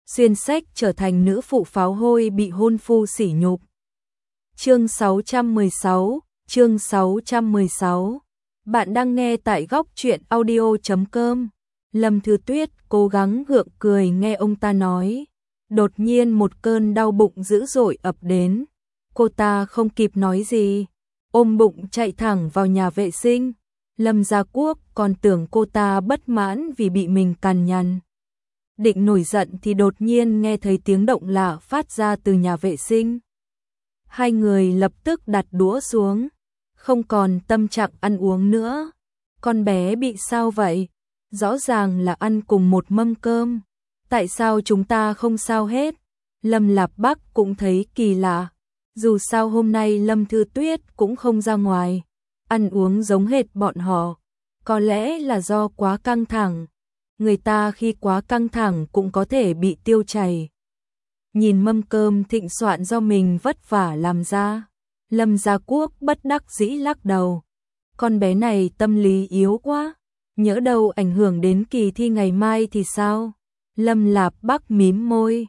xuyên sách trở thành nữ phụ pháo hôi bị hôn phu sỉ nhục. Chương 616. Bạn đang nghe tại góc truyện audio.com. Lâm Thư Tuyết cố gắng gượng cười nghe ông ta nói. Đột nhiên một cơn đau bụng dữ dội ập đến. Cô ta không kịp nói gì, ôm bụng chạy thẳng vào nhà vệ sinh. Lâm Gia Quốc còn tưởng cô ta bất mãn vì bị mình cằn nhằn. Định nổi giận thì đột nhiên nghe thấy tiếng động lạ phát ra từ nhà vệ sinh. Hai người lập tức đặt đũa xuống, không còn tâm trạng ăn uống nữa. Con bé bị sao vậy? Rõ ràng là ăn cùng một mâm cơm. Tại sao chúng ta không sao hết? Lâm Lạp Bắc cũng thấy kỳ lạ. Dù sao hôm nay Lâm Thư Tuyết cũng không ra ngoài, ăn uống giống hệt bọn họ. Có lẽ là do quá căng thẳng. Người ta khi quá căng thẳng cũng có thể bị tiêu chảy. Nhìn mâm cơm thịnh soạn do mình vất vả làm ra, Lâm Gia Quốc bất đắc dĩ lắc đầu. Con bé này tâm lý yếu quá, nhỡ đâu ảnh hưởng đến kỳ thi ngày mai thì sao? Lâm Lạp Bắc mím môi.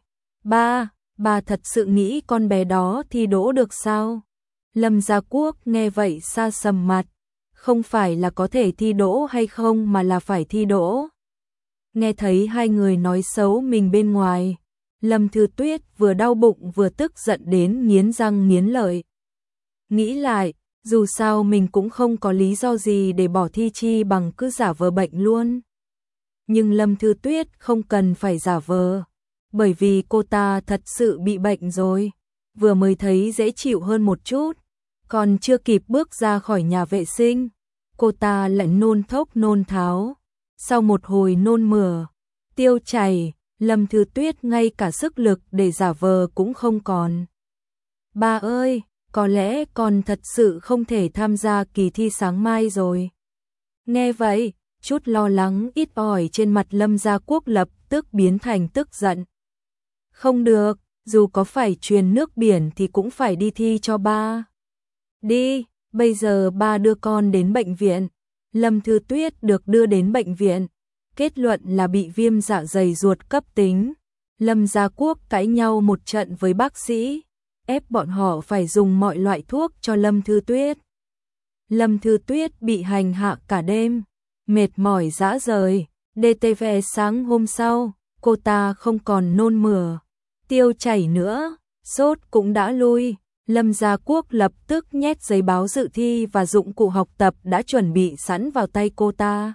Bà thật sự nghĩ con bé đó thi đỗ được sao? Lâm Gia Quốc nghe vậy sa sầm mặt. Không phải là có thể thi đỗ hay không mà là phải thi đỗ. Nghe thấy hai người nói xấu mình bên ngoài, Lâm Thư Tuyết vừa đau bụng vừa tức giận đến nghiến răng nghiến lợi. Nghĩ lại, dù sao mình cũng không có lý do gì để bỏ thi chi bằng cứ giả vờ bệnh luôn. Nhưng Lâm Thư Tuyết không cần phải giả vờ, bởi vì cô ta thật sự bị bệnh rồi. Vừa mới thấy dễ chịu hơn một chút, còn chưa kịp bước ra khỏi nhà vệ sinh, cô ta lại nôn thốc nôn tháo. Sau một hồi nôn mửa, tiêu chảy, Lâm Thư Tuyết ngay cả sức lực để giả vờ cũng không còn. Ba ơi, có lẽ con thật sự không thể tham gia kỳ thi sáng mai rồi. Nghe vậy, chút lo lắng ít ỏi trên mặt Lâm Gia Quốc lập tức biến thành tức giận. Không được, dù có phải truyền nước biển thì cũng phải đi thi cho ba. Đi, bây giờ ba đưa con đến bệnh viện. Lâm Thư Tuyết được đưa đến bệnh viện, kết luận là bị viêm dạ dày ruột cấp tính. Lâm Gia Quốc cãi nhau một trận với bác sĩ, ép bọn họ phải dùng mọi loại thuốc cho Lâm Thư Tuyết. Lâm Thư Tuyết bị hành hạ cả đêm, mệt mỏi rã rời. DTV sáng hôm sau, cô ta không còn nôn mửa, tiêu chảy nữa, sốt cũng đã lui. Lâm Gia Quốc lập tức nhét giấy báo dự thi và dụng cụ học tập đã chuẩn bị sẵn vào tay cô ta.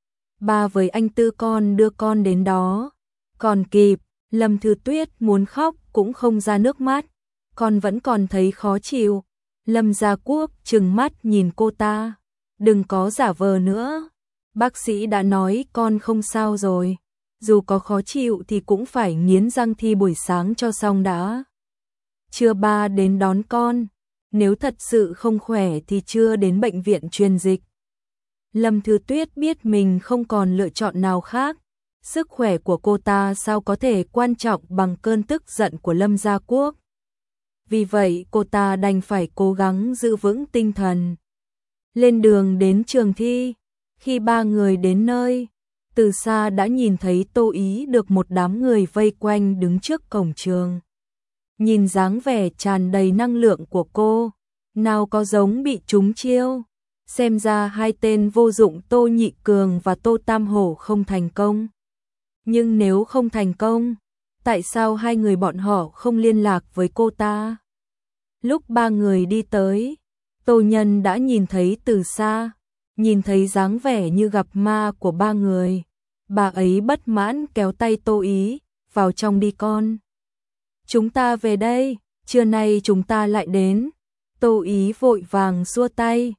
Ba với anh Tư con đưa con đến đó. Còn kịp, Lâm Thư Tuyết muốn khóc cũng không ra nước mắt. Con vẫn còn thấy khó chịu. Lâm Gia Quốc trừng mắt nhìn cô ta. Đừng có giả vờ nữa. Bác sĩ đã nói con không sao rồi. Dù có khó chịu thì cũng phải nghiến răng thi buổi sáng cho xong đã. Trưa ba đến đón con, nếu thật sự không khỏe thì trưa đến bệnh viện truyền dịch. Lâm Thư Tuyết biết mình không còn lựa chọn nào khác, sức khỏe của cô ta sao có thể quan trọng bằng cơn tức giận của Lâm Gia Quốc. Vì vậy cô ta đành phải cố gắng giữ vững tinh thần. Lên đường đến trường thi, khi ba người đến nơi, từ xa đã nhìn thấy Tô Ý được một đám người vây quanh đứng trước cổng trường. Nhìn dáng vẻ tràn đầy năng lượng của cô, nào có giống bị trúng chiêu. Xem ra hai tên vô dụng Tô Nhị Cường và Tô Tam Hổ không thành công. Nhưng nếu không thành công, tại sao hai người bọn họ không liên lạc với cô ta? Lúc ba người đi tới, Tô Nhân đã nhìn thấy từ xa, nhìn thấy dáng vẻ như gặp ma của ba người. Bà ấy bất mãn kéo tay Tô Ý, vào trong đi con. Chúng ta về đây, trưa nay chúng ta lại đến. Tô Ý vội vàng xua tay.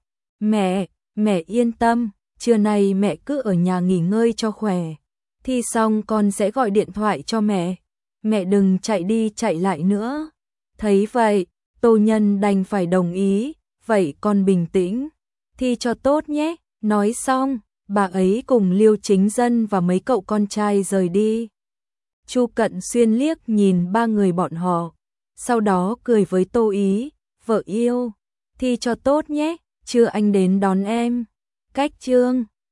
Mẹ yên tâm, trưa nay mẹ cứ ở nhà nghỉ ngơi cho khỏe. Thi xong con sẽ gọi điện thoại cho mẹ. Mẹ đừng chạy đi chạy lại nữa. Thấy vậy, Tô Nhân đành phải đồng ý. Vậy con bình tĩnh, thi cho tốt nhé. Nói xong, bà ấy cùng Liêu Chính Dân và mấy cậu con trai rời đi. Chu Cận Xuyên liếc nhìn ba người bọn họ, sau đó cười với Tô Ý, vợ yêu, thi cho tốt nhé, trưa anh đến đón em. Cách chương